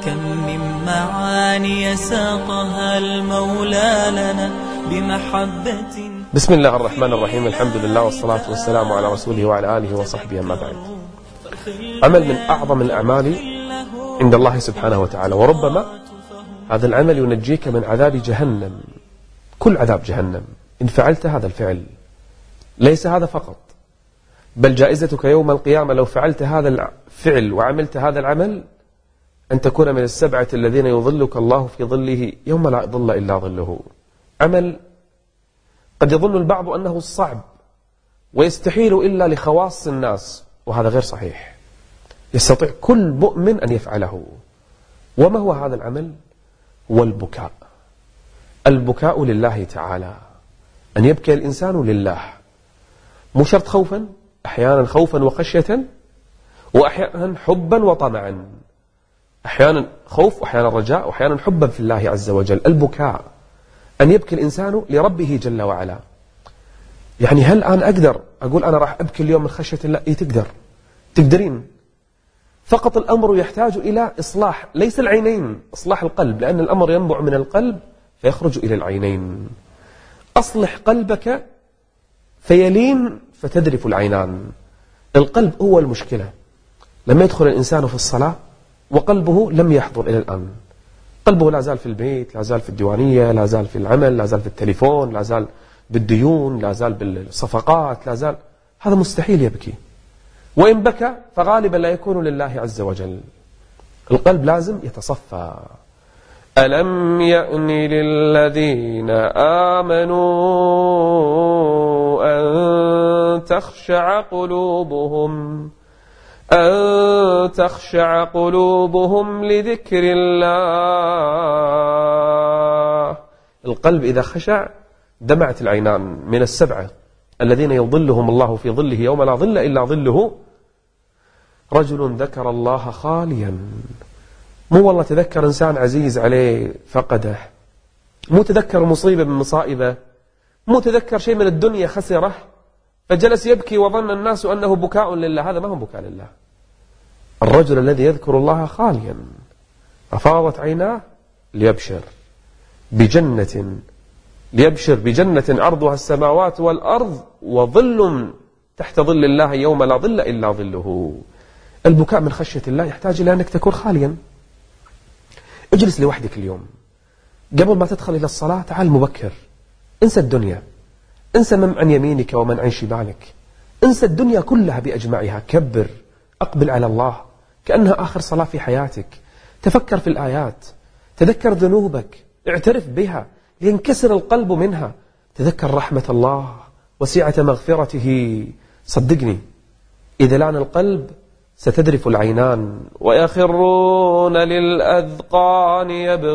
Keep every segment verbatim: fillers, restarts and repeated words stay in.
كم من معاني ساقها المولى لنا بمحبة. بسم الله الرحمن الرحيم، الحمد لله والصلاة والسلام على رسوله وعلى آله وصحبه، أما بعد. عمل من أعظم الأعمال عند الله سبحانه وتعالى، وربما هذا العمل ينجيك من عذاب جهنم، كل عذاب جهنم إن فعلت هذا الفعل. ليس هذا فقط، بل جائزتك يوم القيامة لو فعلت هذا الفعل وعملت هذا العمل أن تكون من السبعة الذين يظلك الله في ظله يوم لا ظل إلا ظله. عمل قد يظن البعض أنه صعب ويستحيل إلا لخواص الناس، وهذا غير صحيح. يستطيع كل مؤمن أن يفعله. وما هو هذا العمل؟ هو البكاء. البكاء لله تعالى، أن يبكي الإنسان لله، مو شرط خوفا، أحيانا خوفا وخشية، وأحيانا حبا وطمعا، أحيانا خوف وأحيانا رجاء وأحيانا حبا في الله عز وجل. البكاء أن يبكي الإنسان لربه جل وعلا. يعني هل أنا أقدر أقول أنا راح أبكي اليوم من خشية الله؟ إيه، تقدر، تقدرين. فقط الأمر يحتاج إلى إصلاح، ليس العينين، إصلاح القلب، لأن الأمر ينبع من القلب فيخرج إلى العينين. أصلح قلبك فيلين فتدرف العينان. القلب هو المشكلة. لما يدخل الإنسان في الصلاة وقلبه لم يحضر إلى الآن، قلبه لا زال في البيت، لا زال في الديوانية، لا زال في العمل، لا زال في التليفون، لا زال بالديون، لا زال بالصفقات، لا زال، هذا مستحيل يبكي. وإن بكى فغالبا لا يكون لله عز وجل. القلب لازم يتصفى. ألم يأن للذين آمنوا أن تخشع قلوبهم أن تخشع قلوبهم لذكر الله. القلب إذا خشع دمعت العينان. من السبعة الذين يظلهم الله في ظله يوم لا ظل إلا ظله رجل ذكر الله خاليا. مو والله تذكر إنسان عزيز عليه فقده، مو تذكر مصيبة من مصائبه، مو تذكر شيء من الدنيا خسره فجلس يبكي وظن الناس أنه بكاء لله. هذا ما هو بكاء لله. الرجل الذي يذكر الله خاليا أفاضت عيناه ليبشر بجنة ليبشر بجنة عرضها السماوات والأرض وظل تحت ظل الله يوم لا ظل إلا ظله. البكاء من خشية الله يحتاج إلى أنك تكون خاليا. اجلس لوحدك اليوم قبل ما تدخل إلى الصلاة، تعال مبكر، انسى الدنيا، انسى من عن يمينك ومن عن شمالك، انسى الدنيا كلها بأجمعها، كبر، أقبل على الله كأنها آخر صلاة في حياتك. تفكر في الآيات، تذكر ذنوبك، اعترف بها لينكسر القلب منها. تذكر رحمة الله وسعة مغفرته. صدقني إذا لان القلب ستدرف العينان. ويخرون للأذقان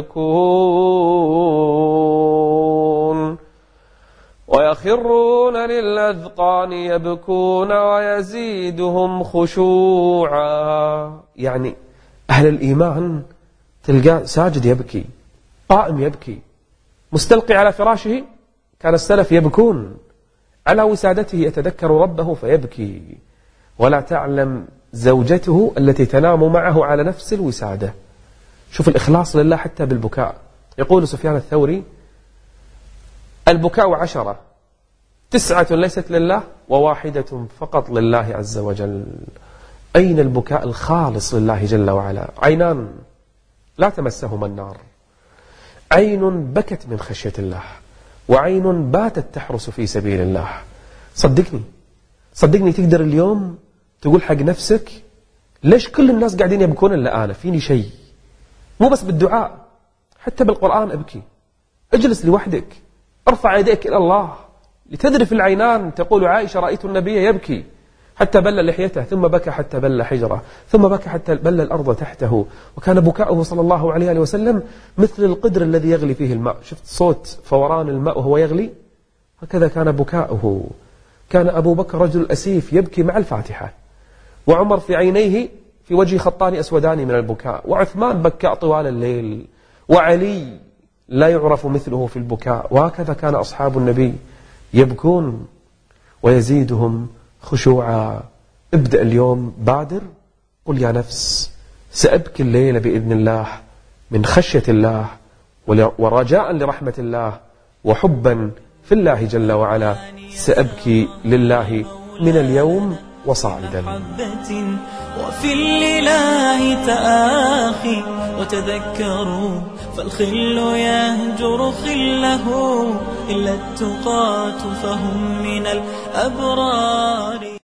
يبكون ويخرون للأذقان يبكون ويزيدهم خشوعا. يعني أهل الإيمان تلقى ساجد يبكي، قائم يبكي، مستلقي على فراشه. كان السلف يبكون على وسادته، يتذكر ربه فيبكي. ولا تعلم زوجته التي تنام معه على نفس الوسادة. شوف الإخلاص لله حتى بالبكاء. يقول سفيان الثوري: البكاء عشرة، تسعة ليست لله وواحدة فقط لله عز وجل. أين البكاء الخالص لله جل وعلا؟ عينان لا تمسهما النار، عين بكت من خشية الله، وعين باتت تحرس في سبيل الله. صدقني صدقني تقدر اليوم تقول حق نفسك: ليش كل الناس قاعدين يبكون إلا أنا؟ فيني شيء. مو بس بالدعاء، حتى بالقرآن ابكي. اجلس لوحدك، ارفع يديك إلى الله لتذرف العينان. تقول عائشة: رأيت النبي يبكي حتى بل لحيته، ثم بكى حتى بل حجره، ثم بكى حتى بل الأرض تحته. وكان بكاؤه صلى الله عليه وسلم مثل القدر الذي يغلي فيه الماء. شفت صوت فوران الماء وهو يغلي؟ هكذا كان بكاؤه. كان أبو بكر رجل أسيف يبكي مع الفاتحة، وعمر في عينيه في وجه خطان أسودان من البكاء، وعثمان بكاء طوال الليل، وعلي لا يعرف مثله في البكاء. وهكذا كان أصحاب النبي يبكون ويزيدهم خشوعا. ابدأ اليوم، بادر، قل يا نفس سأبكي الليلة بإذن الله من خشية الله ورجاء لرحمة الله وحبا في الله جل وعلا، سأبكي لله من اليوم وصاعدا. وفي الإله تآخي وتذكروا، فالخل يهجر خله إلا التقاة فهم من الأبرار.